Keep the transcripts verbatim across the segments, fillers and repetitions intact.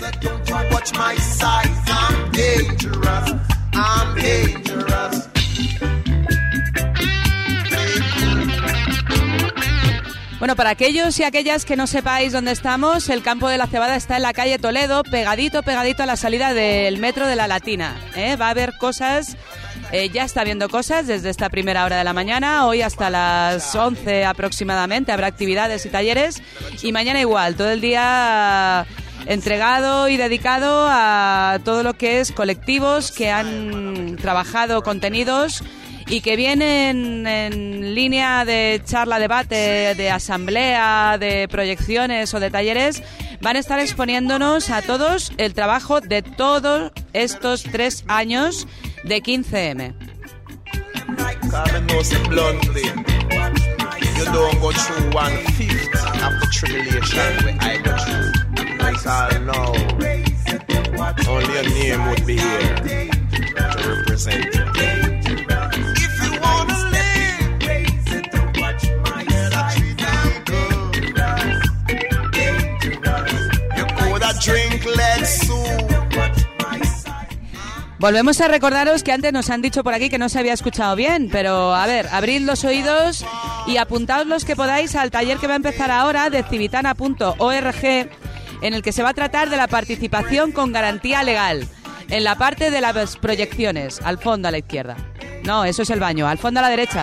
Don't you watch my size, I'm dangerous, I'm dangerous. Bueno, para aquellos y aquellas que no sepáis dónde estamos, el Campo de la Cebada está en la calle Toledo, pegadito, pegadito a la salida del metro de la Latina, ¿eh? Va a haber cosas, eh, ya está habiendo cosas desde esta primera hora de la mañana, hoy hasta las once aproximadamente habrá actividades y talleres, y mañana igual, todo el día entregado y dedicado a todo lo que es colectivos que han trabajado contenidos y que vienen en línea de charla, debate, de asamblea, de proyecciones o de talleres, van a estar exponiéndonos a todos el trabajo de todos estos tres años de quince eme. Volvemos a recordaros que antes nos han dicho por aquí que no se había escuchado bien, pero a ver, abrid los oídos y apuntaos los que podáis al taller que va a empezar ahora de civitana punto org, en el que se va a tratar de la participación con garantía legal, en la parte de las proyecciones, al fondo a la izquierda. No, eso es el baño, al fondo a la derecha.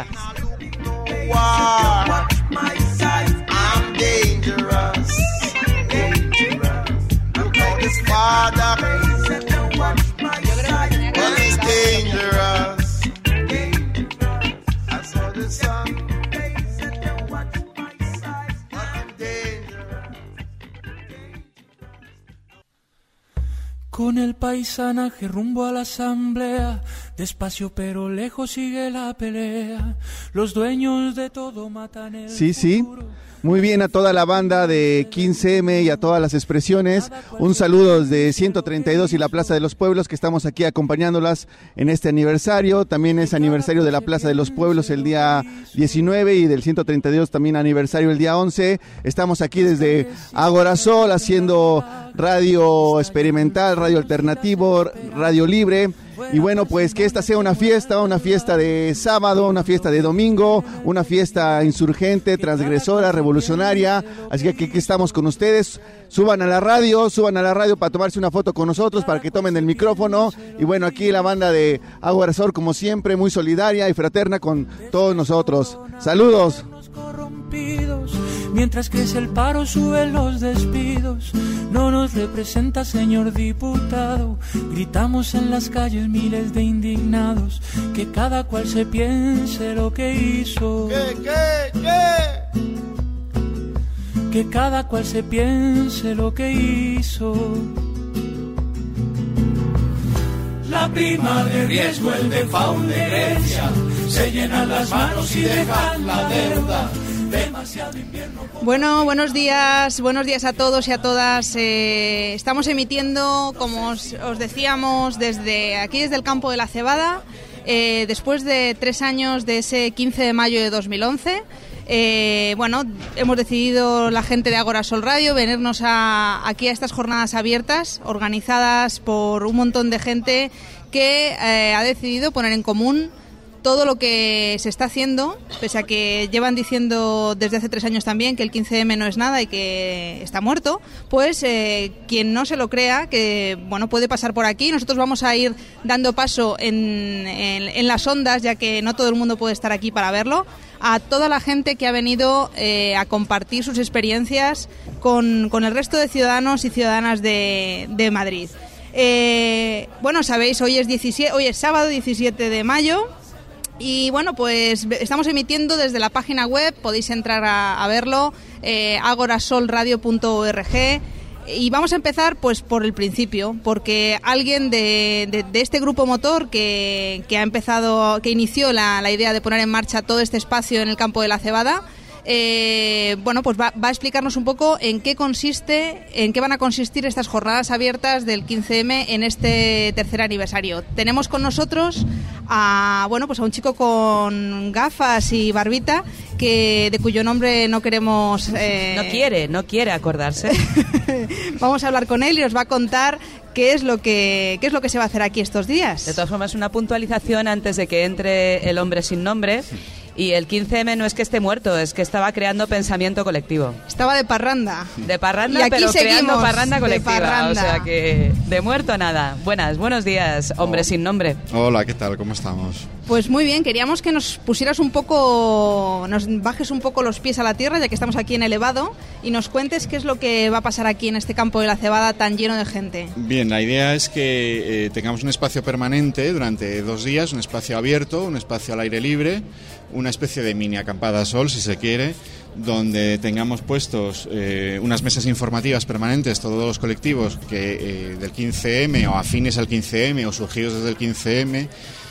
Con el paisanaje rumbo a la asamblea, despacio pero lejos sigue la pelea. Los dueños de todo matan el Sí, sí. Muy bien a toda la banda de quince eme y a todas las expresiones. Un saludo desde ciento treinta y dos y la Plaza de los Pueblos, que estamos aquí acompañándolas en este aniversario. También es aniversario de la Plaza de los Pueblos el día diecinueve y del ciento treinta y dos también aniversario el día once. Estamos aquí desde Agorasol haciendo radio experimental, radio alternativo, radio libre. Y bueno, pues que esta sea una fiesta, una fiesta de sábado, una fiesta de domingo, una fiesta insurgente, transgresora, revolucionaria. Así que aquí estamos con ustedes. Suban a la radio, suban a la radio para tomarse una foto con nosotros, para que tomen el micrófono. Y bueno, aquí la banda de Agorasol, como siempre, muy solidaria y fraterna con todos nosotros. Saludos. Mientras crece el paro, suben los despidos. No nos representa, señor diputado. Gritamos en las calles miles de indignados. Que cada cual se piense lo que hizo. ¿Qué, qué, qué? Que cada cual se piense lo que hizo. La prima de riesgo, el de faun de herencia, se llenan las manos y dejan la deuda. Bueno, buenos días, buenos días a todos y a todas. Eh, estamos emitiendo, como os, os decíamos, desde aquí, desde el Campo de la Cebada, eh, después de tres años de ese quince de mayo de dos mil once. Eh, bueno, hemos decidido la gente de Agorasol Radio venirnos a, aquí a estas jornadas abiertas organizadas por un montón de gente que eh, ha decidido poner en común todo lo que se está haciendo, pese a que llevan diciendo desde hace tres años también que el quince eme no es nada y que está muerto, pues eh, quien no se lo crea, que bueno, puede pasar por aquí. Nosotros vamos a ir dando paso en, en, en las ondas, ya que no todo el mundo puede estar aquí para verlo, a toda la gente que ha venido eh, a compartir sus experiencias con, con el resto de ciudadanos y ciudadanas de, de Madrid. Eh, bueno, sabéis, hoy es, diecisiete, hoy es sábado diecisiete de mayo. Y bueno, pues estamos emitiendo desde la página web, podéis entrar a, a verlo, eh, agorasol radio punto org, y vamos a empezar pues por el principio, porque alguien de, de, de este grupo motor que, que ha empezado, que inició la, la idea de poner en marcha todo este espacio en el Campo de la Cebada, Eh, bueno, pues va, va a explicarnos un poco en qué consiste, en qué van a consistir estas jornadas abiertas del quince eme en este tercer aniversario. Tenemos con nosotros a, bueno, pues a un chico con gafas y barbita que de cuyo nombre no queremos... Eh... No quiere, no quiere acordarse. Vamos a hablar con él y nos va a contar qué es lo que qué es lo que se va a hacer aquí estos días. De todas formas, una puntualización antes de que entre el hombre sin nombre. Y el quince eme no es que esté muerto, es que estaba creando pensamiento colectivo. Estaba de parranda. De parranda, pero creando parranda colectiva. Parranda. O sea que de muerto a nada. Buenas, buenos días, hombre oh. sin nombre. Hola, ¿qué tal? ¿Cómo estamos? Pues muy bien, queríamos que nos pusieras un poco, nos bajes un poco los pies a la tierra, ya que estamos aquí en elevado, y nos cuentes qué es lo que va a pasar aquí en este campo de la Cebada tan lleno de gente. Bien, la idea es que eh, tengamos un espacio permanente durante dos días, un espacio abierto, un espacio al aire libre, una especie de mini acampada al sol, si se quiere, donde tengamos puestos eh, unas mesas informativas permanentes, todos los colectivos que eh, del quince eme o afines al quince eme o surgidos desde el quince eme,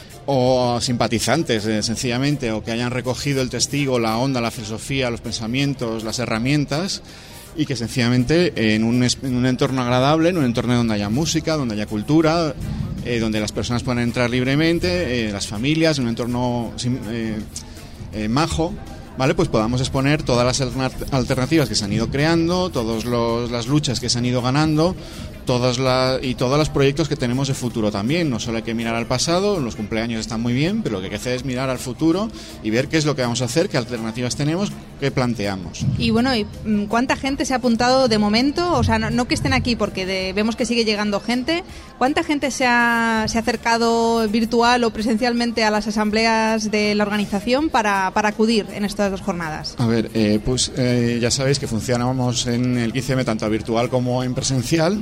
o simpatizantes, eh, sencillamente, o que hayan recogido el testigo, la onda, la filosofía, los pensamientos, las herramientas, y que sencillamente en un, en un entorno agradable, en un entorno donde haya música, donde haya cultura, eh, donde las personas puedan entrar libremente, eh, las familias, en un entorno eh, eh, majo, ¿vale? Pues podamos exponer todas las alternativas que se han ido creando, todas las luchas que se han ido ganando, todas las y todos los proyectos que tenemos de futuro también. No solo hay que mirar al pasado, los cumpleaños están muy bien, pero lo que hay que hacer es mirar al futuro y ver qué es lo que vamos a hacer, qué alternativas tenemos, qué planteamos. Y bueno, ¿y cuánta gente se ha apuntado de momento? O sea, no, no que estén aquí, porque de, vemos que sigue llegando gente. ¿Cuánta gente se ha, se ha acercado virtual o presencialmente a las asambleas de la organización para, para acudir en estas dos jornadas? A ver, eh, pues eh, ya sabéis que funcionamos en el quince eme tanto virtual como en presencial.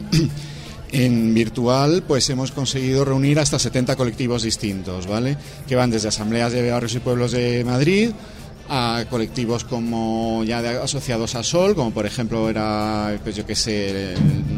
En virtual, pues hemos conseguido reunir hasta setenta colectivos distintos, ¿vale? Que van desde asambleas de barrios y pueblos de Madrid a colectivos como ya de, asociados a Sol, como por ejemplo era, pues yo qué sé,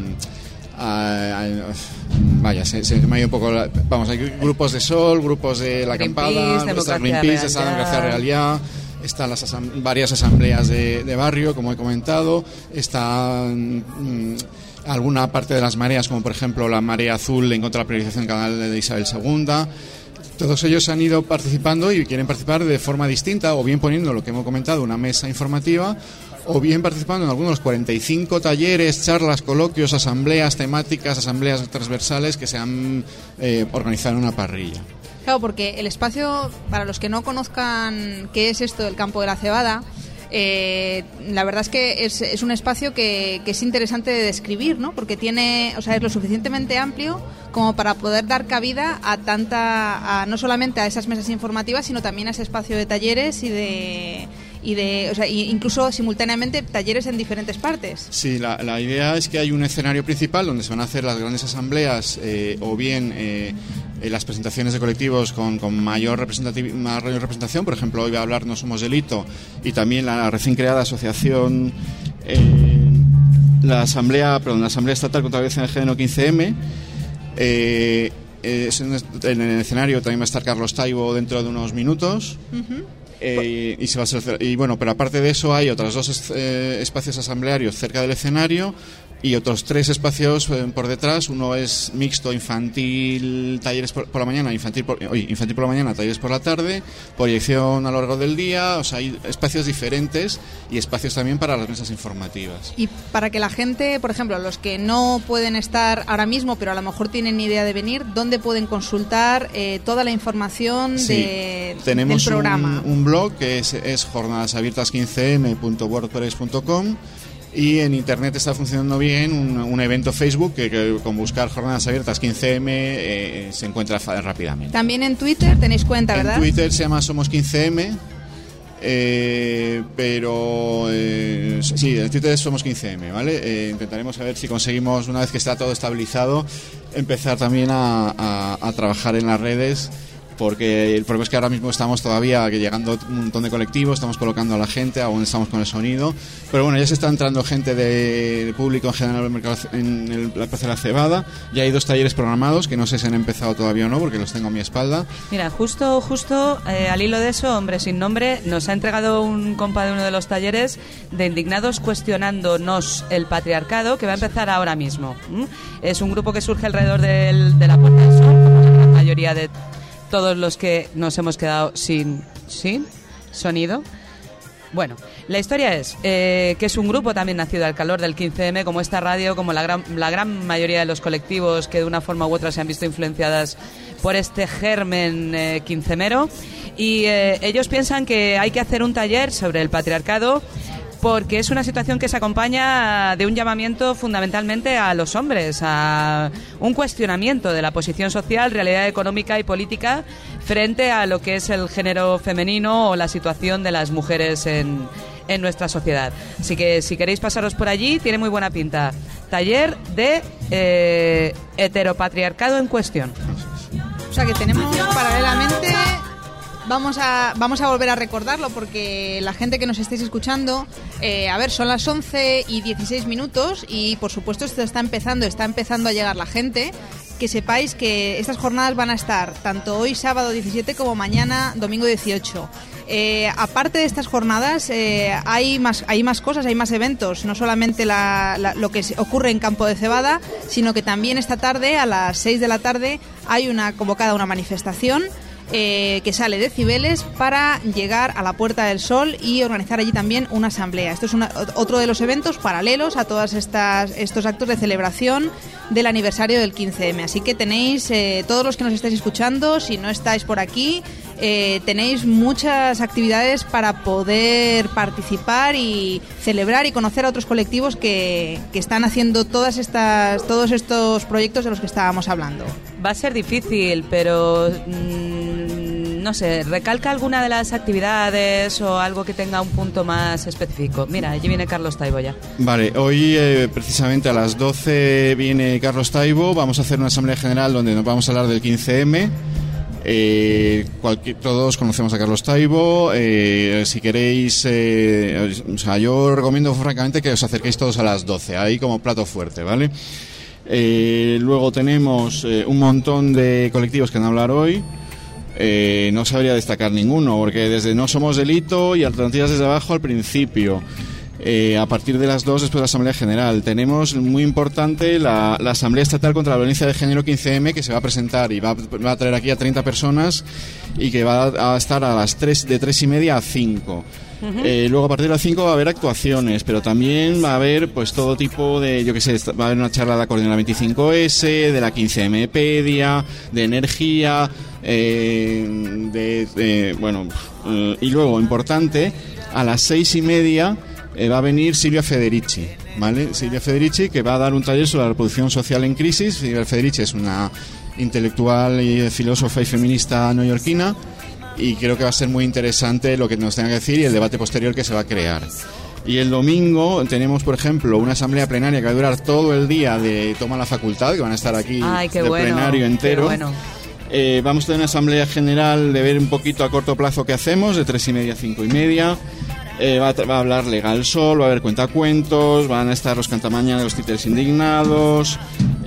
a, a, vaya, se, se me ha ido un poco, la, vamos, hay grupos de Sol, grupos de La Acampada, Democracia Greenpeace, está Democracia Real Ya, están las asam- varias asambleas de, de barrio, como he comentado, están mmm, alguna parte de las mareas, como por ejemplo la Marea Azul en contra de la priorización del canal de Isabel segunda. Todos ellos han ido participando y quieren participar de forma distinta, o bien poniendo lo que hemos comentado, una mesa informativa, o bien participando en algunos de los cuarenta y cinco talleres, charlas, coloquios, asambleas temáticas, asambleas transversales que se han eh, organizado en una parrilla. Claro, porque el espacio, para los que no conozcan qué es esto del campo de la Cebada, Eh, la verdad es que es, es un espacio que, que es interesante de describir, ¿no? Porque tiene, o sea, es lo suficientemente amplio como para poder dar cabida a tanta, a, no solamente a esas mesas informativas, sino también a ese espacio de talleres y de y de, o sea, incluso simultáneamente talleres en diferentes partes. Sí, la, la idea es que hay un escenario principal donde se van a hacer las grandes asambleas eh, o bien eh, eh, las presentaciones de colectivos con, con mayor, representativ- mayor representación. Por ejemplo, hoy va a hablar No Somos Delito, y también la recién creada asociación, eh, la asamblea, perdón, la asamblea estatal contra la violencia de género quince eme. Eh, eh, en el escenario también va a estar Carlos Taibo dentro de unos minutos. Uh-huh. Eh, y, se va a ser, y bueno, pero aparte de eso hay otros dos eh, espacios asamblearios cerca del escenario y otros tres espacios eh, por detrás. Uno es mixto, infantil, talleres por, por la mañana, infantil por, oye, infantil por la mañana, talleres por la tarde, proyección a lo largo del día. O sea, hay espacios diferentes y espacios también para las mesas informativas. Y para que la gente, por ejemplo, los que no pueden estar ahora mismo, pero a lo mejor tienen idea de venir, ¿dónde pueden consultar eh, toda la información sí, de, tenemos del programa? Un, un blog que es, es jornadas abiertas quince eme punto wordpress punto com. Y en internet está funcionando bien un, un evento Facebook que, que con buscar Jornadas Abiertas quince eme eh, se encuentra rápidamente. También en Twitter tenéis cuenta, ¿verdad? En Twitter se llama Somos quince eme, eh, pero eh, sí, en Twitter Somos quince eme, ¿vale? Eh, intentaremos a ver si conseguimos, una vez que está todo estabilizado, empezar también a, a, a trabajar en las redes, porque el problema es que ahora mismo estamos todavía llegando un montón de colectivos, estamos colocando a la gente, aún estamos con el sonido, pero bueno, ya se está entrando gente de, de público en general en el mercado, en el, la Plaza de la Cebada. Ya hay dos talleres programados que no sé si han empezado todavía o no, porque los tengo a mi espalda. Mira, justo justo eh, al hilo de eso, Hombre Sin Nombre nos ha entregado un compa de uno de los talleres de Indignados Cuestionándonos el Patriarcado, que va a empezar ahora mismo. ¿Mm? Es un grupo que surge alrededor del, de la Puerta del Sol, como la gran mayoría de todos los que nos hemos quedado sin, sin sonido. Bueno, la historia es eh, que es un grupo también nacido al calor del quince eme, como esta radio, como la gran, la gran mayoría de los colectivos que de una forma u otra se han visto influenciadas por este germen eh, quincemero. Y eh, ellos piensan que hay que hacer un taller sobre el patriarcado, porque es una situación que se acompaña de un llamamiento fundamentalmente a los hombres, a un cuestionamiento de la posición social, realidad económica y política frente a lo que es el género femenino o la situación de las mujeres en, en nuestra sociedad. Así que si queréis pasaros por allí, tiene muy buena pinta. Taller de eh, heteropatriarcado en cuestión. O sea que tenemos paralelamente... Vamos a, vamos a volver a recordarlo porque la gente que nos estéis escuchando, eh, a ver, son las once y dieciséis minutos y por supuesto esto está empezando, está empezando a llegar la gente. Que sepáis que estas jornadas van a estar tanto hoy sábado diecisiete como mañana domingo dieciocho. Eh, aparte de estas jornadas eh, hay más hay más cosas, hay más eventos, no solamente la, la, lo que ocurre en Campo de Cebada, sino que también esta tarde a las seis de la tarde hay una convocada una manifestación Eh, que sale de Cibeles para llegar a la Puerta del Sol y organizar allí también una asamblea. Esto es una, otro de los eventos paralelos a todos estos actos de celebración del aniversario del quince eme. Así que tenéis, eh, todos los que nos estáis escuchando, si no estáis por aquí, eh, tenéis muchas actividades para poder participar y celebrar y conocer a otros colectivos que, que están haciendo todas estas, todos estos proyectos de los que estábamos hablando. Va a ser difícil, pero mmm, no sé, recalca alguna de las actividades o algo que tenga un punto más específico. Mira, allí viene Carlos Taibo ya. Vale, hoy eh, precisamente a las doce viene Carlos Taibo. Vamos a hacer una asamblea general donde nos vamos a hablar del quince eme. Eh, cualquier, todos conocemos a Carlos Taibo. Eh, si queréis, eh, o sea, yo recomiendo francamente que os acerquéis todos a las doce, ahí como plato fuerte, ¿vale? Eh, luego tenemos eh, un montón de colectivos que van a hablar hoy. Eh, no sabría destacar ninguno, porque desde No Somos Delito y Alternativas desde Abajo al principio. Eh, a partir de las dos, después de la Asamblea General, tenemos muy importante la, la Asamblea Estatal contra la Violencia de Género quince eme, que se va a presentar y va, va a traer aquí a treinta personas y que va a estar a las tres, de tres y media a cinco. Uh-huh. Eh, luego a partir de las cinco va a haber actuaciones, pero también va a haber pues todo tipo de, yo qué sé, va a haber una charla de la Coordinadora veinticinco ese, de la quince emepedia, de energía, eh, de, de, bueno, eh, y luego, importante, a las seis y media eh, va a venir Silvia Federici, ¿vale? Silvia Federici, que va a dar un taller sobre la reproducción social en crisis. Silvia Federici es una intelectual y filósofa y feminista neoyorquina, y creo que va a ser muy interesante lo que nos tenga que decir y el debate posterior que se va a crear. Y el domingo tenemos, por ejemplo, una asamblea plenaria que va a durar todo el día de Toma la Facultad, que van a estar aquí. Ay, qué de bueno, plenario entero. Qué bueno. Eh, vamos a tener una asamblea general de ver un poquito a corto plazo qué hacemos, de tres y media a cinco y media. Eh, va, a, va a hablar Legal Sol, va a haber cuentacuentos, van a estar los cantamañas de los títeres indignados,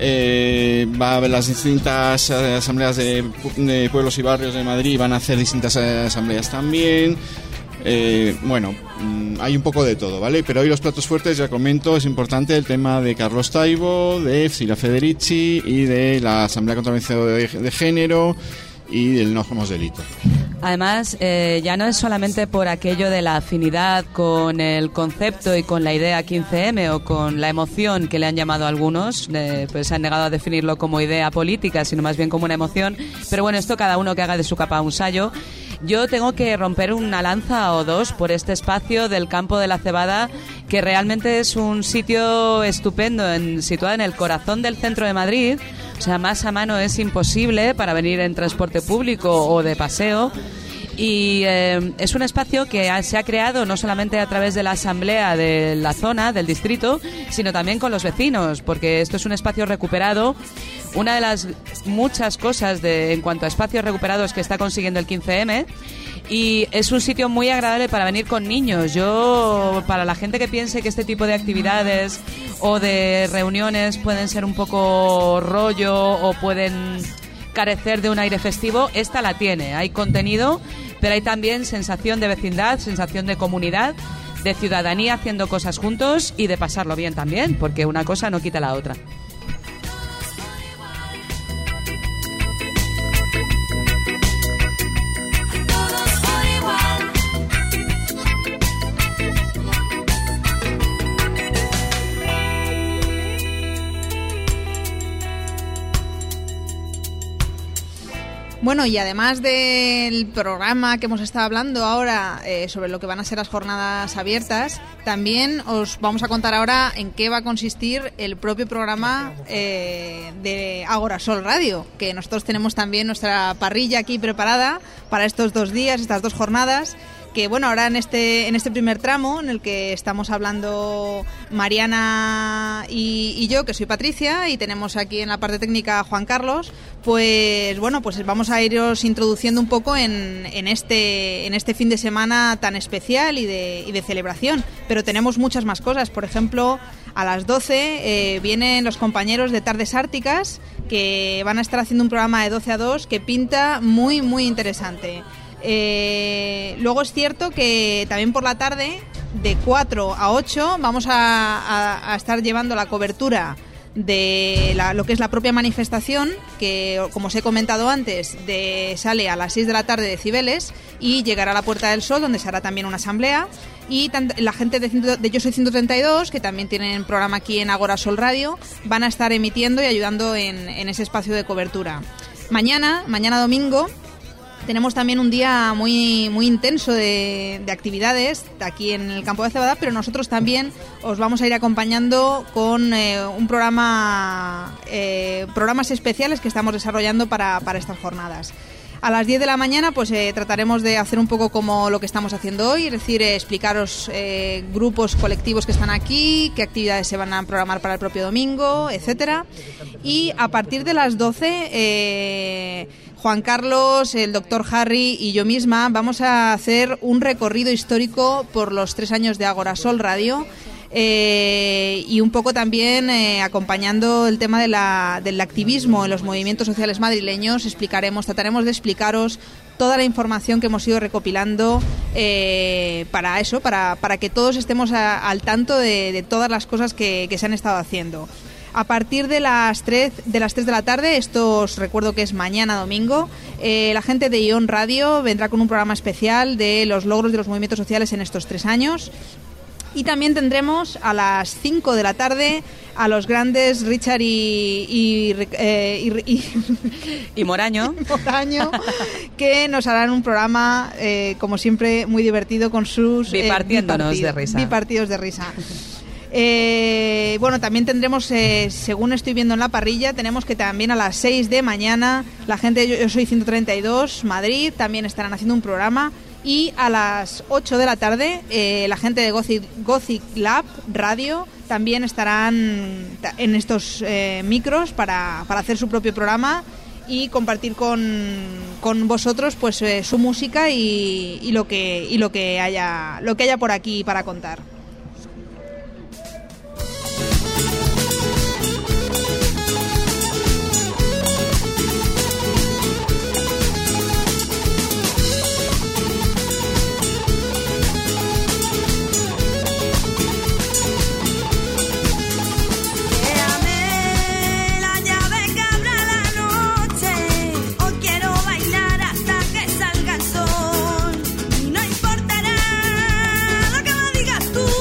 eh, va a haber las distintas eh, asambleas de, de pueblos y barrios de Madrid, van a hacer distintas eh, asambleas también. Eh, bueno, mmm, hay un poco de todo, ¿vale? Pero hoy los platos fuertes, ya comento, es importante el tema de Carlos Taibo, de Silvia Federici y de la Asamblea contra la Violencia de, de Género y del No Somos Delito. Además, eh, ya no es solamente por aquello de la afinidad con el concepto y con la idea quince eme o con la emoción que le han llamado algunos, eh, pues se han negado a definirlo como idea política, sino más bien como una emoción. Pero bueno, esto cada uno que haga de su capa un sayo. Yo tengo que romper una lanza o dos por este espacio del Campo de la Cebada, que realmente es un sitio estupendo, en, situado en el corazón del centro de Madrid. O sea, más a mano es imposible para venir en transporte público o de paseo. Y eh, es un espacio que ha, se ha creado no solamente a través de la asamblea de la zona, del distrito, sino también con los vecinos, porque esto es un espacio recuperado. Una de las muchas cosas de, en cuanto a espacios recuperados que está consiguiendo el quince eme, y es un sitio muy agradable para venir con niños. Yo, para la gente que piense que este tipo de actividades o de reuniones pueden ser un poco rollo o pueden carecer de un aire festivo, esta la tiene. Hay contenido, pero hay también sensación de vecindad, sensación de comunidad, de ciudadanía haciendo cosas juntos y de pasarlo bien también, porque una cosa no quita la otra. Bueno, y además del programa que hemos estado hablando ahora eh, sobre lo que van a ser las jornadas abiertas, también os vamos a contar ahora en qué va a consistir el propio programa eh, de Agorasol Radio, que nosotros tenemos también nuestra parrilla aquí preparada para estos dos días, estas dos jornadas. Que bueno, ahora en este en este primer tramo en el que estamos hablando Mariana y, y yo, que soy Patricia, y tenemos aquí en la parte técnica a Juan Carlos, pues bueno, pues vamos a iros introduciendo un poco en, en este en este fin de semana tan especial y de, y de celebración. Pero tenemos muchas más cosas. Por ejemplo, a las doce eh, vienen los compañeros de Tardes Árticas, que van a estar haciendo un programa de doce a dos que pinta muy, muy interesante. Eh, luego es cierto que también por la tarde, de cuatro a ocho, vamos a, a, a estar llevando la cobertura de la, lo que es la propia manifestación, que como os he comentado antes, de, sale a las seis de la tarde de Cibeles y llegará a la Puerta del Sol, donde se hará también una asamblea. Y tan, la gente de, de Yo Soy ciento treinta y dos, que también tienen programa aquí en Agorasol Radio, van a estar emitiendo y ayudando en, en ese espacio de cobertura. Mañana, mañana domingo, tenemos también un día muy muy intenso de, de actividades aquí en el campo de Cebada, pero nosotros también os vamos a ir acompañando con eh, un programa, eh, programas especiales que estamos desarrollando para, para estas jornadas. A las diez de la mañana pues eh, trataremos de hacer un poco como lo que estamos haciendo hoy, es decir, eh, explicaros eh, grupos colectivos que están aquí, qué actividades se van a programar para el propio domingo, etcétera. Y a partir de las doce, eh, Juan Carlos, el doctor Harry y yo misma vamos a hacer un recorrido histórico por los tres años de Agorasol Radio. Eh, y un poco también eh, acompañando el tema de la, del activismo en los movimientos sociales madrileños, explicaremos, trataremos de explicaros toda la información que hemos ido recopilando eh, para eso, para, para que todos estemos a, al tanto de, de todas las cosas que, que se han estado haciendo. A partir de las tres de las tres de la tarde, esto os recuerdo que es mañana domingo, eh, la gente de Ion Radio vendrá con un programa especial de los logros de los movimientos sociales en estos tres años. Y también tendremos a las cinco de la tarde a los grandes Richard y y, eh, y, y, y Moraño, Moraño que nos harán un programa, eh, como siempre, muy divertido con sus bipartiéndonos eh, de risa. bipartidos de risa. Eh, bueno, también tendremos, eh, según estoy viendo en la parrilla, tenemos que también a las seis de mañana la gente de Yo Soy ciento treinta y dos Madrid también estarán haciendo un programa. Y a las ocho de la tarde eh, la gente de Gothic, Gothic Lab Radio también estarán en estos eh, micros para, para hacer su propio programa y compartir con, con vosotros pues eh, su música y, y lo que y lo que haya lo que haya por aquí para contar. Tú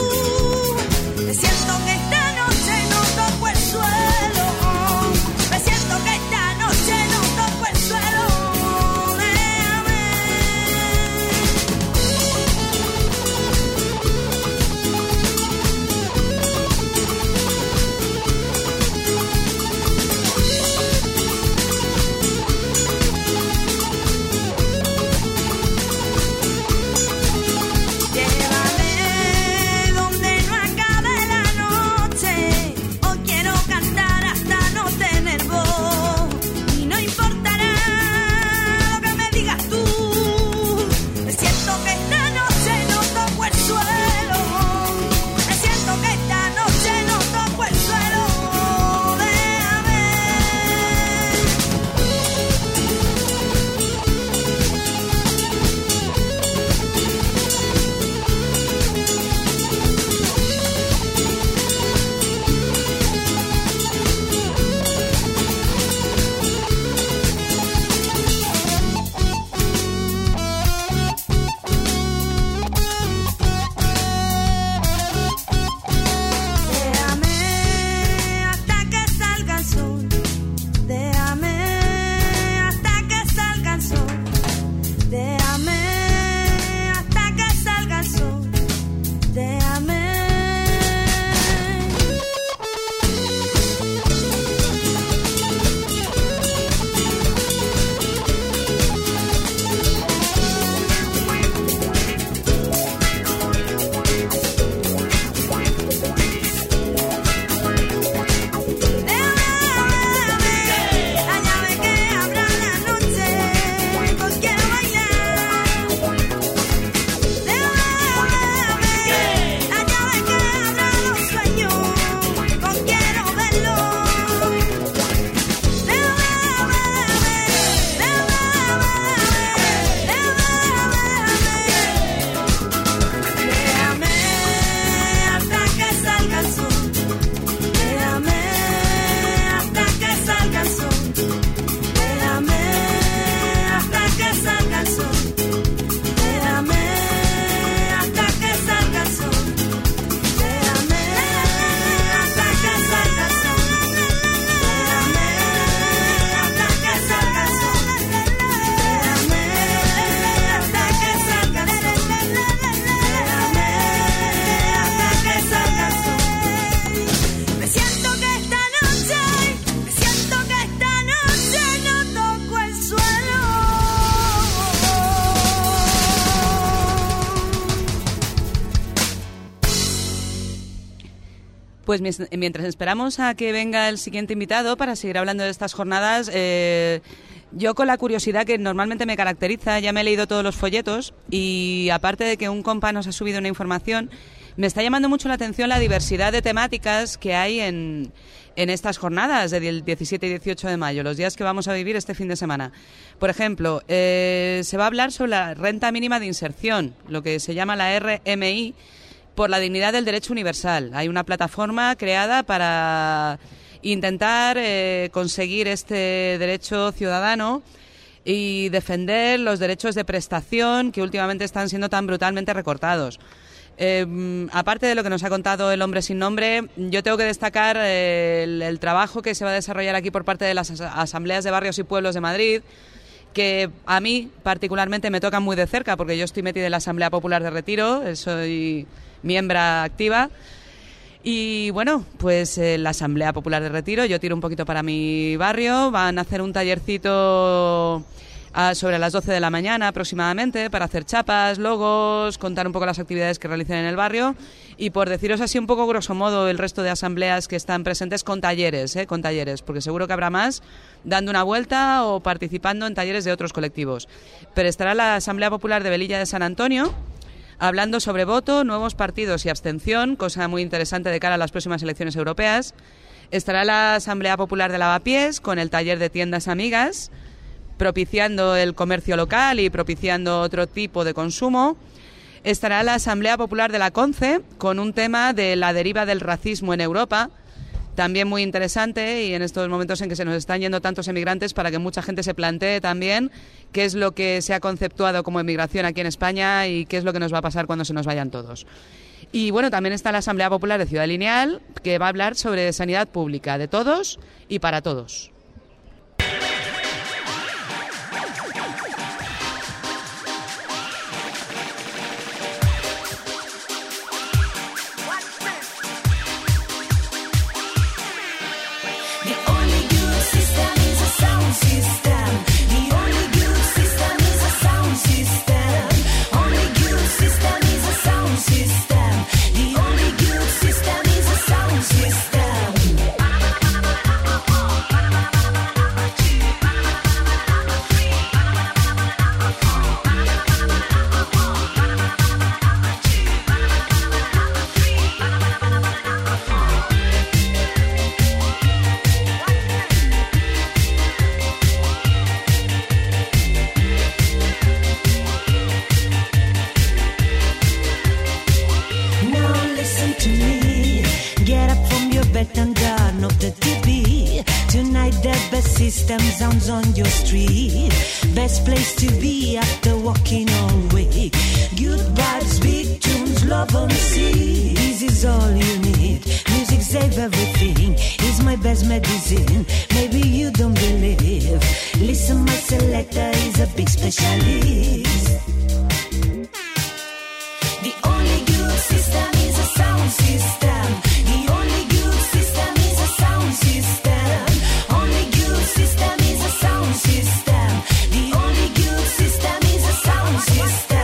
Pues mientras esperamos a que venga el siguiente invitado para seguir hablando de estas jornadas, eh, yo con la curiosidad que normalmente me caracteriza, ya me he leído todos los folletos y aparte de que un compa nos ha subido una información, me está llamando mucho la atención la diversidad de temáticas que hay en, en estas jornadas del diecisiete y dieciocho de mayo, los días que vamos a vivir este fin de semana. Por ejemplo, eh, se va a hablar sobre la renta mínima de inserción, lo que se llama la R M I, por la dignidad del derecho universal. Hay una plataforma creada para intentar eh, conseguir este derecho ciudadano y defender los derechos de prestación que últimamente están siendo tan brutalmente recortados. Eh, aparte de lo que nos ha contado el hombre sin nombre, yo tengo que destacar eh, el, el trabajo que se va a desarrollar aquí por parte de las as- asambleas de barrios y pueblos de Madrid, que a mí particularmente me tocan muy de cerca porque yo estoy metida en la Asamblea Popular de Retiro, soy miembro activa. Y bueno, pues eh, la Asamblea Popular de Retiro, yo tiro un poquito para mi barrio, van a hacer un tallercito a, sobre las doce de la mañana aproximadamente para hacer chapas, logos, contar un poco las actividades que realicen en el barrio y por deciros así un poco grosso modo el resto de asambleas que están presentes con talleres, eh, con talleres, porque seguro que habrá más dando una vuelta o participando en talleres de otros colectivos. Pero estará la Asamblea Popular de Velilla de San Antonio hablando sobre voto, nuevos partidos y abstención, cosa muy interesante de cara a las próximas elecciones europeas. Estará la Asamblea Popular de Lavapiés con el taller de tiendas amigas, propiciando el comercio local y propiciando otro tipo de consumo. Estará la Asamblea Popular de la CONCE con un tema de la deriva del racismo en Europa, también muy interesante y en estos momentos en que se nos están yendo tantos emigrantes para que mucha gente se plantee también qué es lo que se ha conceptuado como emigración aquí en España y qué es lo que nos va a pasar cuando se nos vayan todos. Y bueno, también está la Asamblea Popular de Ciudad Lineal, que va a hablar sobre sanidad pública de todos y para todos. System sounds on your street. Best place to be after walking away. Good vibes, big tunes, love on the sea. This is all you need. Music save everything. It's my best medicine. Maybe you don't believe. Listen, my selector is a big specialist. The only good system is a sound system. The only good system is a sound system. System is a sound system. The only good system is a sound system.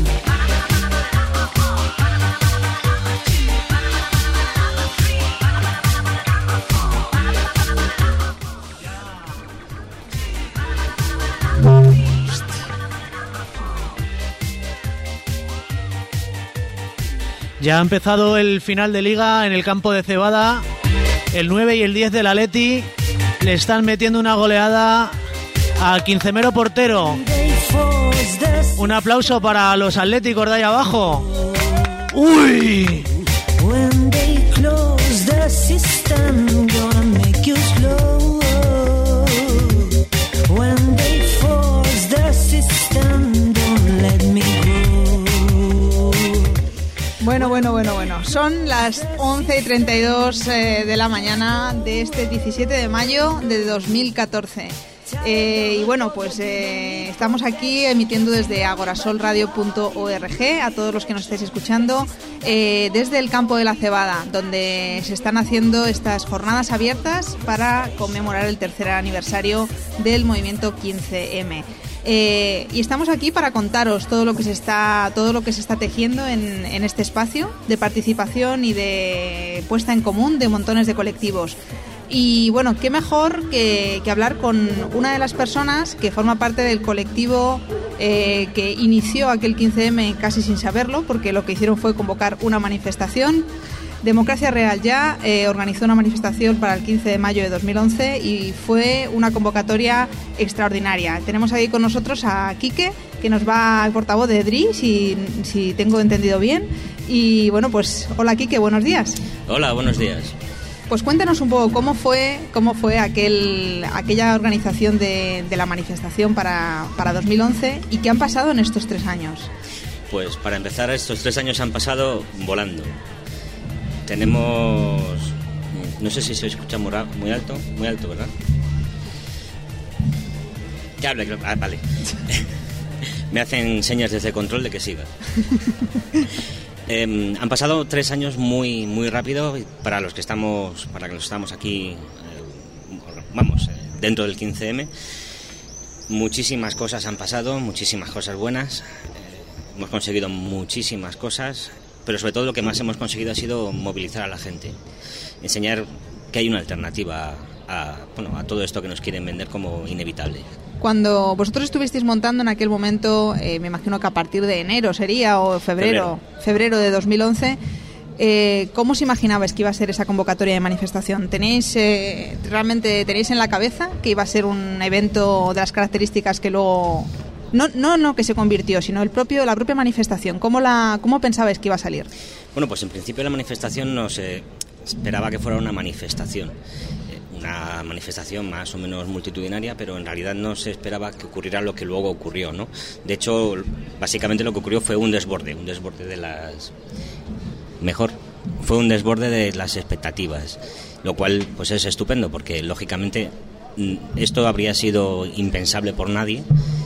Ya ha empezado el final de liga en el campo de Cebada. El nueve y el diez del Atleti le están metiendo una goleada a Quincemero portero. Un aplauso para los atléticos de ahí abajo. ¡Uy! Bueno, bueno, bueno, bueno. Son las once y treinta y dos eh, de la mañana de este diecisiete de mayo de dos mil catorce. Eh, y bueno, pues eh, estamos aquí emitiendo desde agorasolradio punto org a todos los que nos estéis escuchando eh, desde el campo de la Cebada, donde se están haciendo estas jornadas abiertas para conmemorar el tercer aniversario del movimiento quince eme. Eh, y estamos aquí para contaros todo lo que se está, todo lo que se está tejiendo en, en este espacio de participación y de puesta en común de montones de colectivos. Y bueno, qué mejor que, que hablar con una de las personas que forma parte del colectivo eh, que inició aquel quince eme casi sin saberlo, porque lo que hicieron fue convocar una manifestación. Democracia Real Ya eh, organizó una manifestación para el quince de mayo de dos mil once y fue una convocatoria extraordinaria. Tenemos aquí con nosotros a Quique, que nos va al portavoz de D R I, si, si tengo entendido bien. Y bueno, pues hola Quique, buenos días. Hola, buenos días. Pues cuéntanos un poco cómo fue cómo fue aquel aquella organización de, de la manifestación para, para dos mil once y qué han pasado en estos tres años. Pues para empezar, estos tres años han pasado volando. Tenemos... No sé si se escucha muy alto, muy alto, ¿verdad? Ya habla, ah, vale. Me hacen señas desde control de que siga. Eh, han pasado tres años muy muy rápido para los que estamos para los que estamos aquí, eh, vamos, eh, dentro del quince eme. Muchísimas cosas han pasado, muchísimas cosas buenas. Eh, hemos conseguido muchísimas cosas, pero sobre todo lo que más hemos conseguido ha sido movilizar a la gente, enseñar que hay una alternativa a, bueno, a todo esto que nos quieren vender como inevitable. Cuando vosotros estuvisteis montando en aquel momento, eh, me imagino que a partir de enero sería, o febrero, febrero, febrero de dos mil once, eh, ¿cómo os imaginabais que iba a ser esa convocatoria de manifestación? ¿Tenéis eh, realmente tenéis en la cabeza que iba a ser un evento de las características que luego... No, no, no que se convirtió, sino el propio, la propia manifestación. ¿Cómo, la, ¿Cómo pensabais que iba a salir? Bueno, pues en principio la manifestación no se esperaba que fuera una manifestación. Una manifestación más o menos multitudinaria, pero en realidad no se esperaba que ocurriera lo que luego ocurrió, ¿no? De hecho, básicamente lo que ocurrió fue un desborde, un desborde de las... Mejor, fue un desborde de las expectativas, lo cual pues es estupendo, porque lógicamente esto habría sido impensable por nadie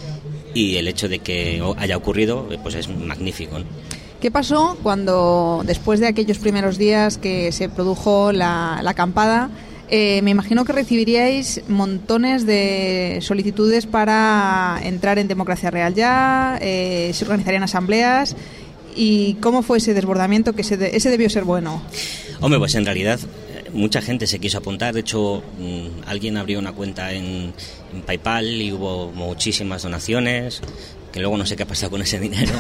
y el hecho de que haya ocurrido pues es magnífico, ¿no? ¿Qué pasó cuando, después de aquellos primeros días que se produjo la, la acampada, eh, me imagino que recibiríais montones de solicitudes para entrar en Democracia Real Ya, eh, se organizarían asambleas, y cómo fue ese desbordamiento, que ese, de, ese debió ser bueno? Hombre, pues en realidad mucha gente se quiso apuntar. De hecho, mmm, alguien abrió una cuenta en, en PayPal y hubo muchísimas donaciones, que luego no sé qué ha pasado con ese dinero.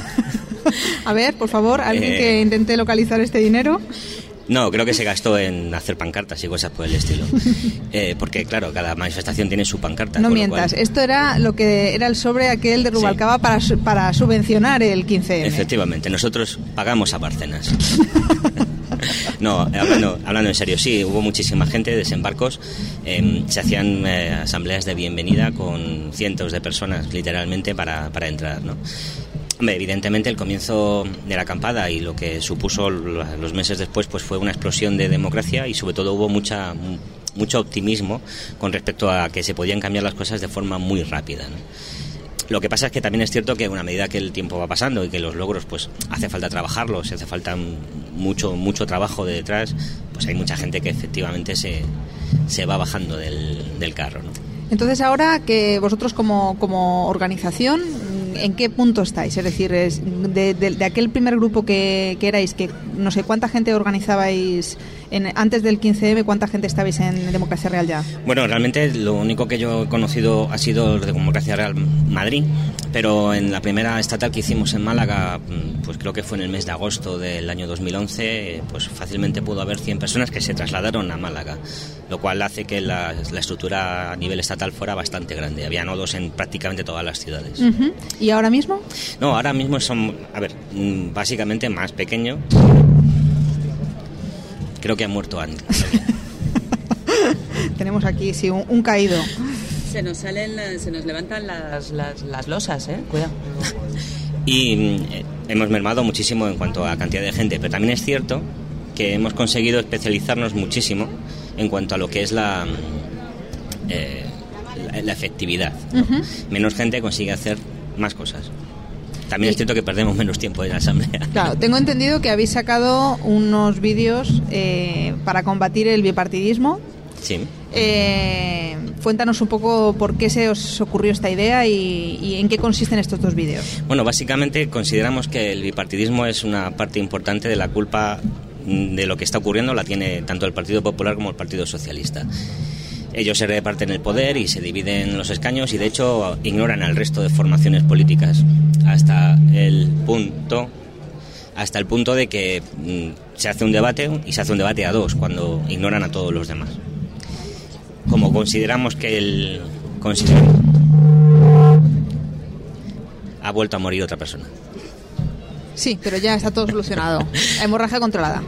A ver, por favor, alguien eh... que intente localizar este dinero. No, creo que se gastó en hacer pancartas y cosas por el estilo. Eh, porque, claro, cada manifestación tiene su pancarta. No mientas, cual... esto era lo que era el sobre aquel de Rubalcaba, sí, para, para subvencionar el quince eme. Efectivamente, nosotros pagamos a Bárcenas. No, hablando, hablando en serio, sí, hubo muchísima gente, desembarcos, eh, se hacían eh, asambleas de bienvenida con cientos de personas, literalmente, para, para entrar, ¿no? Hombre, evidentemente el comienzo de la acampada y lo que supuso los meses después pues fue una explosión de democracia y sobre todo hubo mucha mucho optimismo con respecto a que se podían cambiar las cosas de forma muy rápida, ¿no? Lo que pasa es que también es cierto que a medida que el tiempo va pasando y que los logros pues hace falta trabajarlos, hace falta mucho mucho trabajo de detrás, pues hay mucha gente que efectivamente se, se va bajando del, del carro, ¿no? Entonces ahora que vosotros como, como organización, ¿en qué punto estáis? Es decir, es de, de, de aquel primer grupo que, que erais, que no sé cuánta gente organizabais en, antes del quince eme, ¿cuánta gente estabais en Democracia Real Ya? Bueno, realmente lo único que yo he conocido ha sido de Democracia Real Madrid, pero en la primera estatal que hicimos en Málaga, pues creo que fue en el mes de agosto del año dos mil once, pues fácilmente pudo haber cien personas que se trasladaron a Málaga, lo cual hace que la, la estructura a nivel estatal fuera bastante grande. Había nodos en prácticamente todas las ciudades. Uh-huh. ¿Y ahora mismo? No, ahora mismo son, a ver, básicamente más pequeño. Creo que ha muerto alguien. Tenemos aquí, sí, un, un caído. Se nos salen, se nos levantan las, las, las losas, ¿eh? Cuidado. Y eh, hemos mermado muchísimo en cuanto a cantidad de gente, pero también es cierto que hemos conseguido especializarnos muchísimo en cuanto a lo que es la, eh, la, la efectividad, ¿no? Uh-huh. Menos gente consigue hacer más cosas. También es cierto que perdemos menos tiempo en la asamblea. Claro, tengo entendido que habéis sacado unos vídeos eh, para combatir el bipartidismo. Sí. Eh, cuéntanos un poco por qué se os ocurrió esta idea y, y en qué consisten estos dos vídeos. Bueno, básicamente consideramos que el bipartidismo es una parte importante de la culpa de lo que está ocurriendo, la tiene tanto el Partido Popular como el Partido Socialista. Ellos se reparten el poder y se dividen los escaños y de hecho ignoran al resto de formaciones políticas hasta el punto hasta el punto de que mm, se hace un debate y se hace un debate a dos cuando ignoran a todos los demás. Como consideramos que el consideramos, ha vuelto a morir otra persona. Sí, pero ya está todo solucionado. Hemorragia controlada.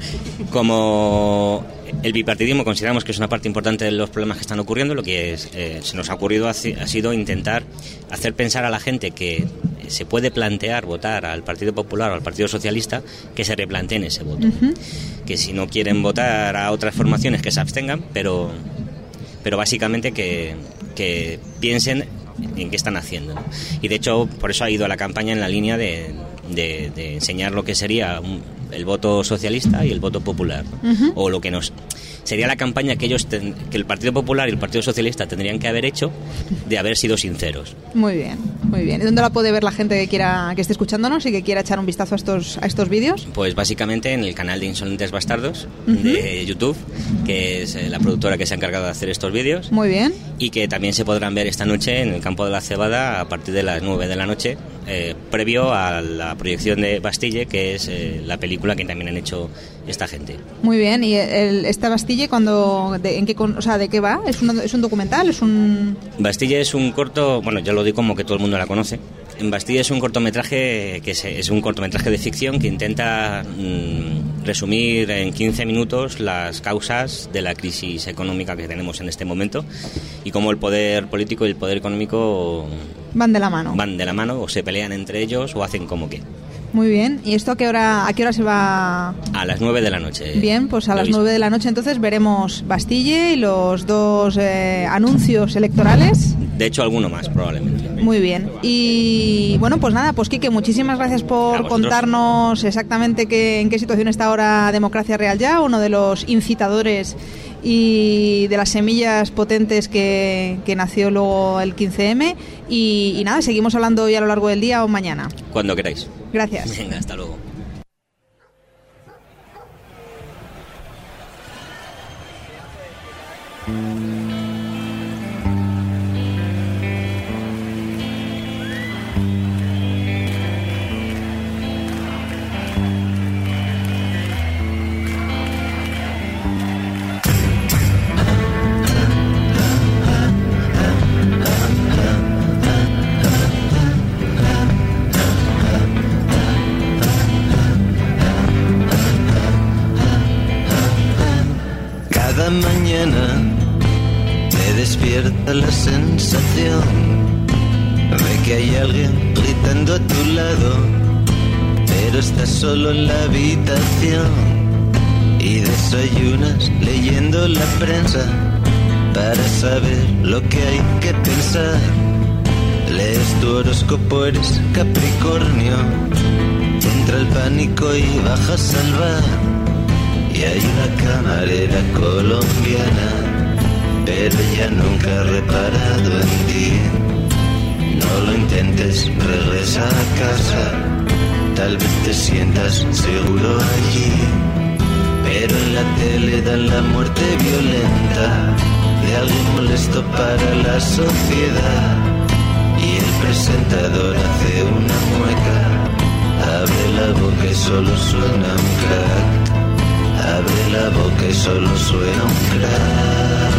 Como el bipartidismo consideramos que es una parte importante de los problemas que están ocurriendo, lo que es, eh, se nos ha ocurrido ha, ha sido intentar hacer pensar a la gente que se puede plantear votar al Partido Popular o al Partido Socialista, que se replanteen ese voto. Uh-huh. Que si no quieren votar a otras formaciones, que se abstengan, pero, pero básicamente que, que piensen en qué están haciendo. Y de hecho, por eso ha ido a la campaña en la línea de, de, de enseñar lo que sería un, el voto socialista y el voto popular, uh-huh. o lo que nos sería la campaña que ellos ten, que el Partido Popular y el Partido Socialista tendrían que haber hecho, de haber sido sinceros. Muy bien, muy bien. ¿Y dónde la puede ver la gente que quiera, que esté escuchándonos y que quiera echar un vistazo a estos a estos vídeos? Pues básicamente en el canal de Insolentes Bastardos, uh-huh. de YouTube, que es la productora que se ha encargado de hacer estos vídeos. Muy bien. Y que también se podrán ver esta noche en el Campo de la Cebada a partir de las nueve de la noche, eh, previo a la proyección de Bastille, que es eh, la película que también han hecho esta gente. Muy bien. ¿Y el, esta Bastille cuando de, en qué, o sea, de qué va? ¿Es un, es un documental? ¿Es un...? Bastille es un corto, bueno, yo lo digo como que todo el mundo la conoce. En Bastille es un cortometraje que es, es un cortometraje de ficción que intenta mmm, resumir en quince minutos las causas de la crisis económica que tenemos en este momento y cómo el poder político y el poder económico van de la mano. Van de la mano o se pelean entre ellos o hacen como que. Muy bien. ¿Y esto a qué hora a qué hora se va? A las nueve de la noche. Bien, pues a las nueve de la noche entonces veremos Bastille y los dos eh, anuncios electorales. De hecho, alguno más probablemente. Muy bien. Y bueno, pues nada, pues Quique, muchísimas gracias por contarnos exactamente qué, en qué situación está ahora Democracia Real Ya, uno de los incitadores y de las semillas potentes que, que nació luego el quince eme. Y, y nada, seguimos hablando hoy a lo largo del día o mañana. Cuando queráis. Gracias. Venga, hasta luego. Cada mañana te despierta la sensación de que hay alguien gritando a tu lado, pero estás solo en la habitación y desayunas leyendo la prensa para saber lo que hay que pensar. Lees tu horóscopo, eres Capricornio, entra el pánico y bajas al bar. Y hay una camarera colombiana, pero ella nunca ha reparado en ti. No lo intentes, regresa a casa, tal vez te sientas seguro allí. Pero en la tele dan la muerte violenta de alguien molesto para la sociedad. Y el presentador hace una mueca, abre la boca y solo suena un crack. Abre la boca y solo suena un crack.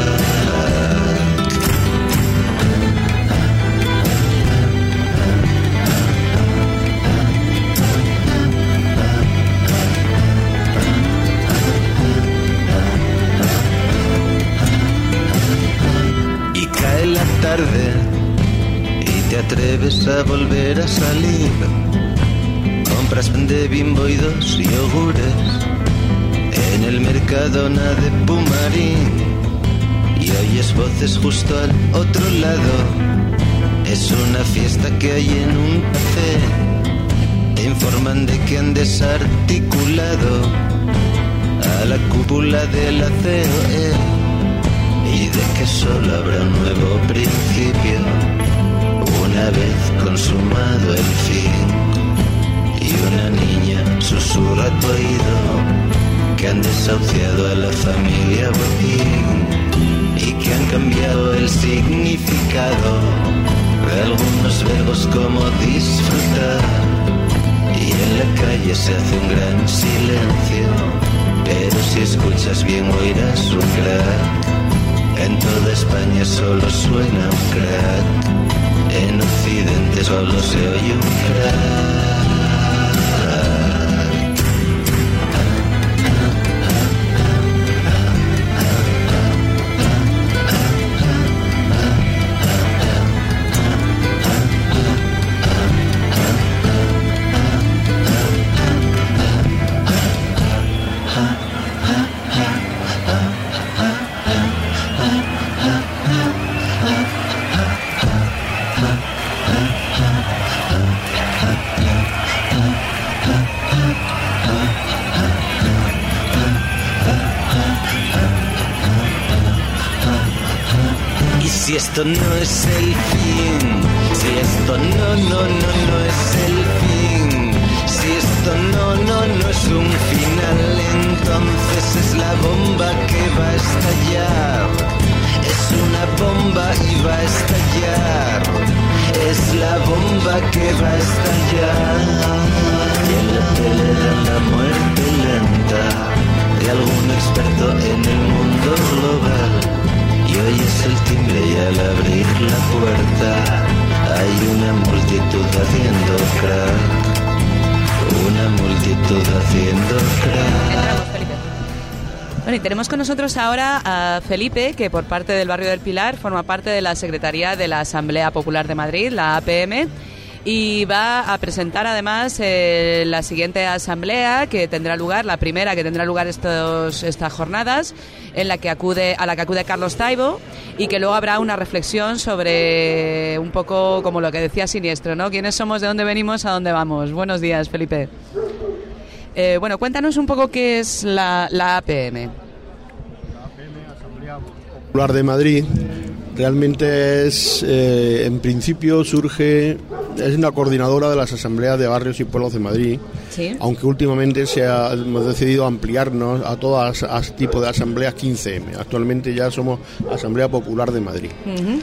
Y cae la tarde y te atreves a volver a salir. Compras pan de Bimbo y dos yogures en el Mercadona de Pumarín y oyes voces justo al otro lado. Es una fiesta que hay en un café. Te informan de que han desarticulado a la cúpula de la C O E y de que solo habrá un nuevo principio, una vez consumado el fin. Y una niña susurra a tu oído que han desahuciado a la familia Botín y que han cambiado el significado de algunos verbos como disfrutar. Y en la calle se hace un gran silencio, pero si escuchas bien oirás un crack. En toda España solo suena un crack, en Occidente solo se oye un crack. Si esto no es el fin, si esto no, no, no, no es el fin, si esto no, no, no es un final, entonces es la bomba que va a estallar. Es una bomba y va a estallar, es la bomba que va a estallar. Y en la tele dan la muerte lenta de algún experto en el mundo global. Y oyes el timbre y al abrir la puerta hay una multitud haciendo crack, una multitud haciendo crack. Bueno, y tenemos con nosotros ahora a Felipe, que por parte del barrio del Pilar forma parte de la Secretaría de la Asamblea Popular de Madrid, la A P M, y va a presentar además eh, la siguiente asamblea que tendrá lugar, la primera que tendrá lugar estos, estas jornadas, en la que acude a la que acude Carlos Taibo, y que luego habrá una reflexión sobre un poco como lo que decía Siniestro, ¿no? ¿Quiénes somos, de dónde venimos, a dónde vamos? Buenos días, Felipe. Eh, bueno, cuéntanos un poco qué es la, la A P M. La A P M, Asamblea Popular de Madrid, realmente es, eh, en principio surge, es una coordinadora de las asambleas de barrios y pueblos de Madrid, ¿sí? Aunque últimamente se ha, hemos decidido ampliarnos a todo a, a tipo de asambleas quince eme. Actualmente ya somos Asamblea Popular de Madrid. Uh-huh.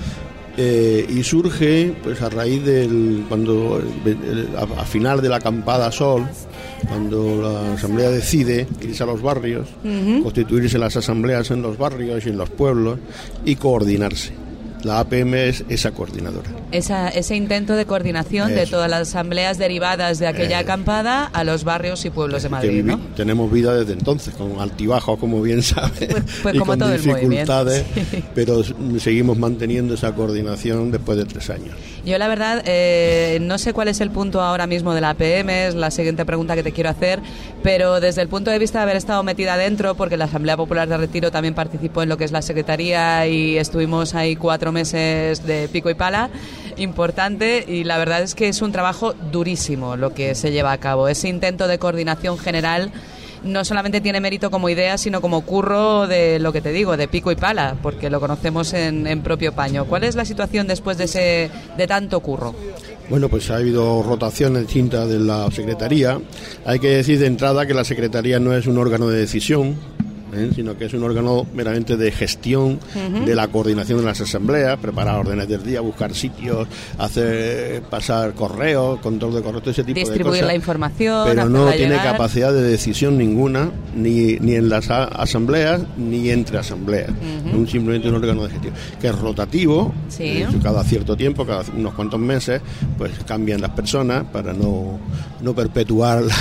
Eh, y surge pues a raíz del cuando a, a final de la acampada Sol, cuando la asamblea decide irse a los barrios, uh-huh. constituirse las asambleas en los barrios y en los pueblos y coordinarse. La A P M es esa coordinadora. Esa, ese intento de coordinación Eso. de todas las asambleas derivadas de aquella eh, acampada a los barrios y pueblos de Madrid, vivi- ¿no? Tenemos vida desde entonces, con altibajos, como bien sabes, pues, pues y como con todo dificultades, el movimiento, sí. Pero seguimos manteniendo esa coordinación después de tres años. Yo la verdad eh, no sé cuál es el punto ahora mismo de la A P M, es la siguiente pregunta que te quiero hacer, pero desde el punto de vista de haber estado metida dentro, porque la Asamblea Popular de Retiro también participó en lo que es la Secretaría y estuvimos ahí cuatro meses de pico y pala, importante, y la verdad es que es un trabajo durísimo lo que se lleva a cabo. Ese intento de coordinación general no solamente tiene mérito como idea, sino como curro de lo que te digo, de pico y pala, porque lo conocemos en, en propio paño. ¿Cuál es la situación después de ese de tanto curro? Bueno, pues ha habido rotaciones distintas de la Secretaría. Hay que decir de entrada que la Secretaría no es un órgano de decisión, ¿eh? sino que es un órgano meramente de gestión, uh-huh. de la coordinación de las asambleas, preparar órdenes del día, buscar sitios, hacer pasar correos, control de correos, todo ese tipo de cosas. Distribuir la información, pero no tiene llegar. capacidad de decisión ninguna, ni, ni en las a- asambleas, ni entre asambleas. Uh-huh. Un, simplemente un órgano de gestión, que es rotativo, sí. eh, cada cierto tiempo, cada unos cuantos meses, pues cambian las personas para no, no perpetuar la,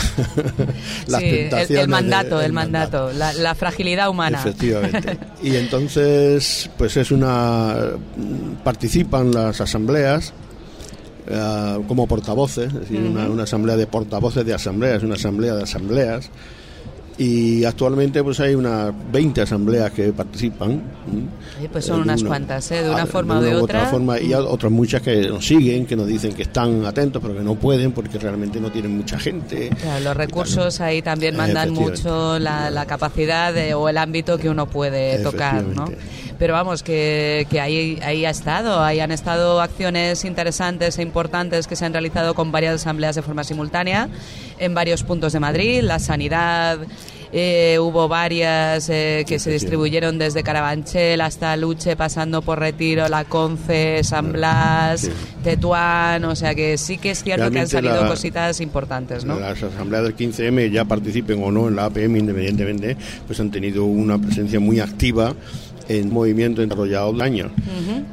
las sí, tentaciones. El, el mandato, de, el mandato, mandato. La, la fragilidad humana. Efectivamente. Y entonces, pues es una... participan las asambleas uh, como portavoces, es decir, uh-huh. una, una asamblea de portavoces de asambleas, una asamblea de asambleas. Y actualmente pues hay unas veinte asambleas que participan. Oye, pues son unas una, cuantas, ¿eh? De una a, forma de o de otra. otra forma, y otras muchas que nos siguen, que nos dicen que están atentos, pero que no pueden porque realmente no tienen mucha gente. Claro, los recursos ahí también mandan mucho la, la capacidad de, o el ámbito que uno puede tocar, ¿no? pero vamos, que, que ahí, ahí ha estado, ahí han estado acciones interesantes e importantes que se han realizado con varias asambleas de forma simultánea en varios puntos de Madrid, la sanidad. Eh, hubo varias eh, que se distribuyeron desde Carabanchel hasta Luche, pasando por Retiro, La Conce, San Blas, sí. Tetuán, o sea que sí que es cierto Realmente que han salido la, cositas importantes, ¿no? Las asambleas del quince eme, ya participen o no en la A P M independientemente, pues han tenido una presencia muy activa en movimiento desarrollado el año. Uh-huh.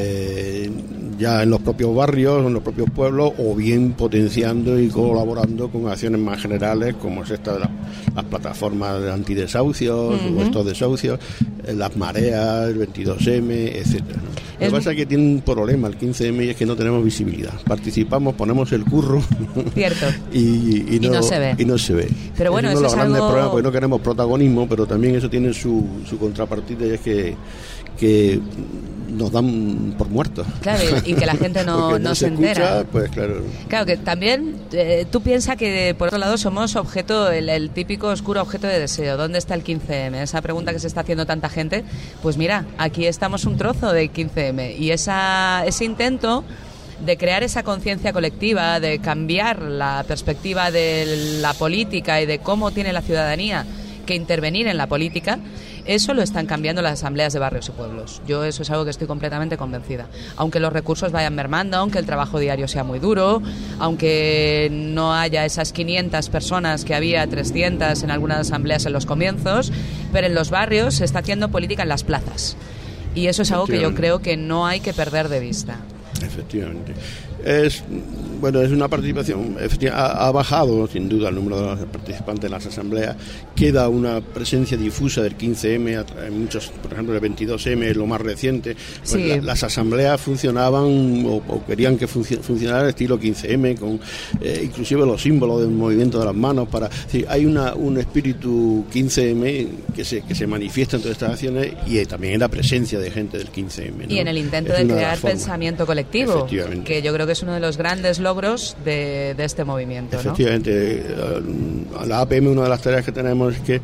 Eh, ya en los propios barrios, en los propios pueblos, o bien potenciando y colaborando con acciones más generales, como es esta de la, las plataformas de antidesahucios, uh-huh. o estos desahucios, las mareas, el veintidós eme, etcétera, ¿no? Lo que pasa es que tiene un problema el quince eme y es que no tenemos visibilidad. Participamos, ponemos el curro Cierto. y, y, no, y no se ve. Y no se ve. Pero bueno, es uno de los grandes algo... problemas, porque no queremos protagonismo, pero también eso tiene su, su contrapartida, y es que, que nos dan por muertos. Claro, y, y que la gente no, no, no se, se entera. Escucha, pues claro. Claro, que también eh, tú piensas que por otro lado somos objeto, el, el típico oscuro objeto de deseo. ¿Dónde está el quince eme? Esa pregunta que se está haciendo tanta gente. Pues mira, aquí estamos un trozo de quince eme y esa, ese intento de crear esa conciencia colectiva, de cambiar la perspectiva de la política y de cómo tiene la ciudadanía que intervenir en la política, eso lo están cambiando las asambleas de barrios y pueblos. Yo eso es algo que estoy completamente convencida. Aunque los recursos vayan mermando, aunque el trabajo diario sea muy duro, aunque no haya esas quinientas personas que había, trescientas en algunas asambleas en los comienzos, pero en los barrios se está haciendo política en las plazas. Y eso es algo que yo creo que no hay que perder de vista. Efectivamente. Es, bueno, es una participación, ha, ha bajado sin duda el número de los participantes en las asambleas, queda una presencia difusa del quince eme, en muchos, por ejemplo el veintidós eme es lo más reciente, pues sí. la, las asambleas funcionaban o, o querían que func- funcionara el estilo quince eme, con eh, inclusive los símbolos del movimiento de las manos, para, sí, hay una, un espíritu quince eme que se, que se manifiesta en todas estas acciones, y eh, también en la presencia de gente del quince eme, ¿no? Y en el intento es de crear de pensamiento colectivo, que yo creo que es uno de los grandes logros de, de este movimiento, ¿no? Efectivamente, la A P M, una de las tareas que tenemos es que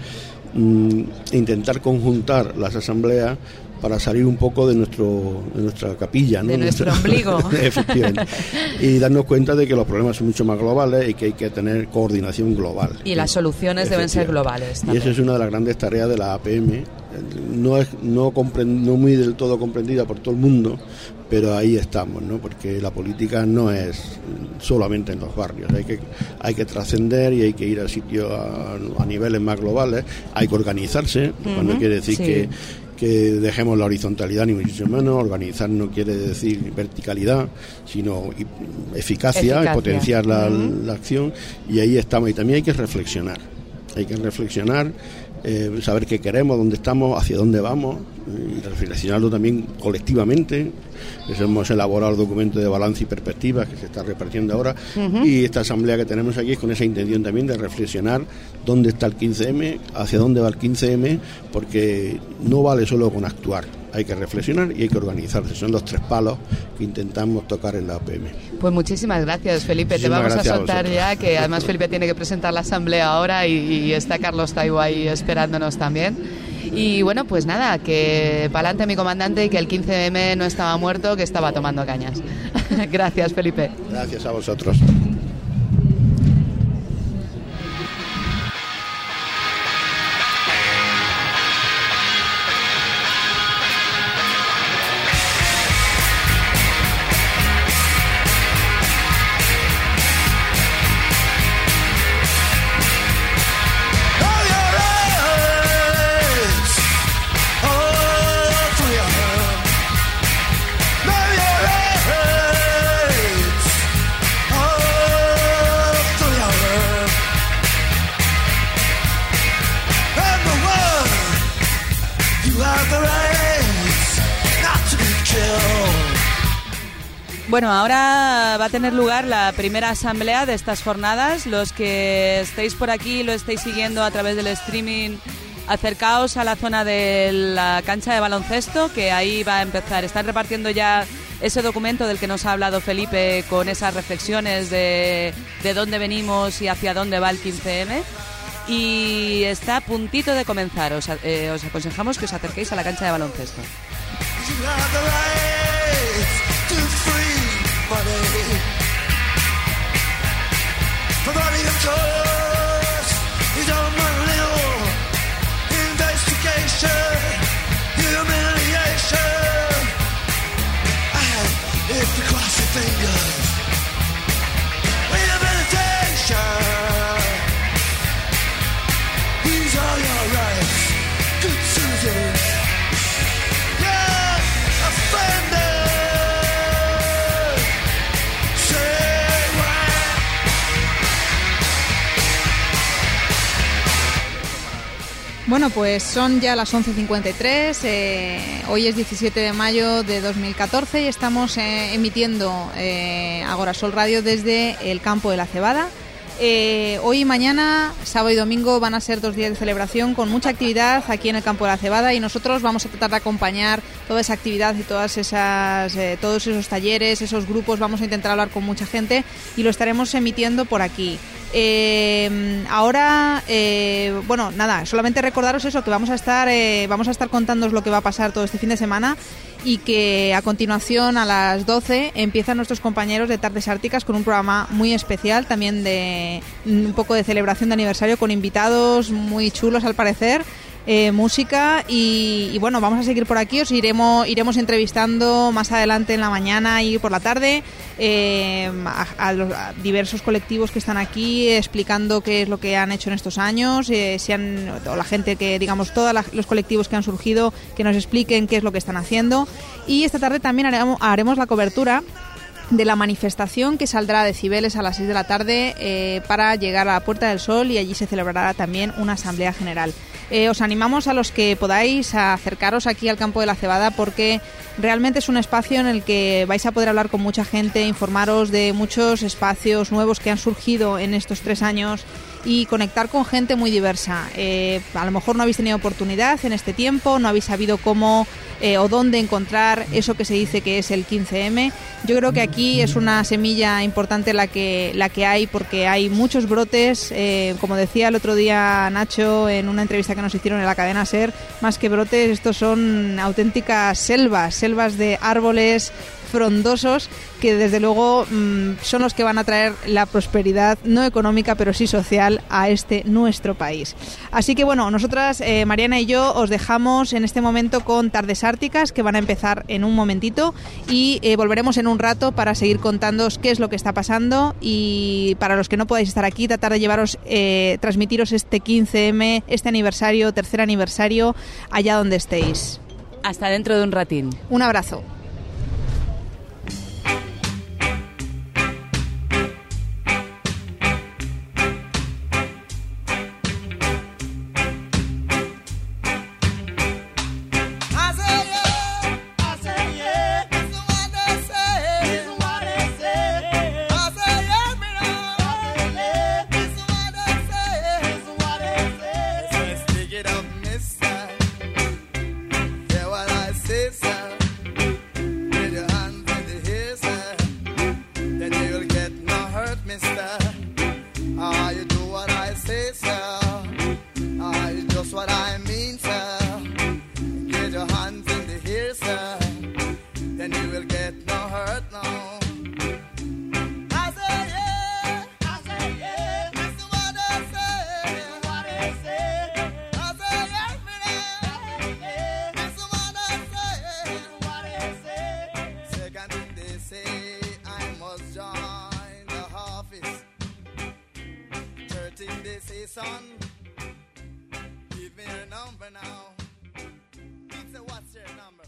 mm, intentar conjuntar las asambleas para salir un poco de nuestro de nuestra capilla, ¿no? De nuestro ombligo. Efectivamente. Y darnos cuenta de que los problemas son mucho más globales y que hay que tener coordinación global. Y las soluciones deben ser globales también. Y esa es una de las grandes tareas de la A P M. No es no, comprend, no muy del todo comprendida por todo el mundo, pero ahí estamos, ¿no? Porque la política no es solamente en los barrios, hay que hay que trascender y hay que ir a sitios a, a niveles más globales, hay que organizarse, uh-huh, cuando quiere decir sí. que que dejemos la horizontalidad ni muchísimo menos. Organizar no quiere decir verticalidad, sino eficacia, eficacia. Y potenciar la, uh-huh. la acción, y ahí estamos. Y también hay que reflexionar, hay que reflexionar, eh, saber qué queremos, dónde estamos, hacia dónde vamos, y reflexionarlo también colectivamente. Eso hemos elaborado el documento de balance y perspectivas que se está repartiendo ahora, uh-huh. y esta asamblea que tenemos aquí es con esa intención también de reflexionar dónde está el quince eme, hacia dónde va el quince eme, porque no vale solo con actuar, hay que reflexionar y hay que organizarse. Son los tres palos que intentamos tocar en la A P M. Pues muchísimas gracias, Felipe. Muchísimas Te vamos a soltar a ya, que además Felipe tiene que presentar la asamblea ahora y, y está Carlos Taibo ahí esperándonos también. Y bueno, pues nada, que pa'lante mi comandante, y que el quince eme no estaba muerto, que estaba tomando cañas. Gracias, Felipe. Gracias a vosotros. Bueno, ahora va a tener lugar la primera asamblea de estas jornadas. Los que estéis por aquí, lo estéis siguiendo a través del streaming, acercaos a la zona de la cancha de baloncesto, que ahí va a empezar. Están repartiendo ya ese documento del que nos ha hablado Felipe, con esas reflexiones de, de dónde venimos y hacia dónde va el quince eme. Y está a puntito de comenzar. Os, eh, os aconsejamos que os acerquéis a la cancha de baloncesto. have the right to free money from running a course. You don't want little investigation, humiliation. And if you cross your fingers, rehabilitation. These are your rights, good Susan. You're offended. Say why. Bueno, pues son ya las once cincuenta y tres, eh, hoy es diecisiete de mayo de dos mil catorce y estamos eh, emitiendo eh, Agora Sol Radio desde el campo de la Cebada. Eh, hoy y mañana, sábado y domingo, van a ser dos días de celebración con mucha actividad aquí en el campo de la Cebada y nosotros vamos a tratar de acompañar toda esa actividad y todas esas, eh, todos esos talleres, esos grupos. Vamos a intentar hablar con mucha gente y lo estaremos emitiendo por aquí. Eh, ahora, eh, bueno, nada, solamente recordaros eso, que vamos a estar, eh, vamos a estar contándoos lo que va a pasar todo este fin de semana y que a continuación a las doce empiezan nuestros compañeros de Tardes Árticas con un programa muy especial, también de un poco de celebración de aniversario con invitados muy chulos al parecer. Eh, música y, y bueno, vamos a seguir por aquí, os iremos iremos entrevistando más adelante en la mañana y por la tarde eh, a, a los a diversos colectivos que están aquí explicando qué es lo que han hecho en estos años, eh, si han, o la gente que, digamos, todos los colectivos que han surgido, que nos expliquen qué es lo que están haciendo. Y esta tarde también haremos, haremos la cobertura de la manifestación que saldrá de Cibeles a las seis de la tarde eh, para llegar a la Puerta del Sol y allí se celebrará también una asamblea general. Eh, os animamos a los que podáis a acercaros aquí al campo de la Cebada porque realmente es un espacio en el que vais a poder hablar con mucha gente, informaros de muchos espacios nuevos que han surgido en estos tres años y conectar con gente muy diversa. Eh, a lo mejor no habéis tenido oportunidad en este tiempo, no habéis sabido cómo eh, o dónde encontrar eso que se dice que es el quince eme. Yo creo que aquí es una semilla importante la que, la que hay porque hay muchos brotes, eh, como decía el otro día Nacho en una entrevista que nos hicieron en la cadena SER, más que brotes, estos son auténticas selvas, selvas de árboles frondosos que desde luego mmm, son los que van a traer la prosperidad no económica pero sí social a este nuestro país. Así que bueno, nosotras, eh, Mariana y yo, os dejamos en este momento con Tardes Árticas que van a empezar en un momentito y eh, volveremos en un rato para seguir contándoos qué es lo que está pasando y para los que no podáis estar aquí, tratar de llevaros, eh, transmitiros este quince eme, este aniversario, tercer aniversario, allá donde estéis. Hasta dentro de un ratín. Un abrazo. Son, give me your number now. He said, what's your number?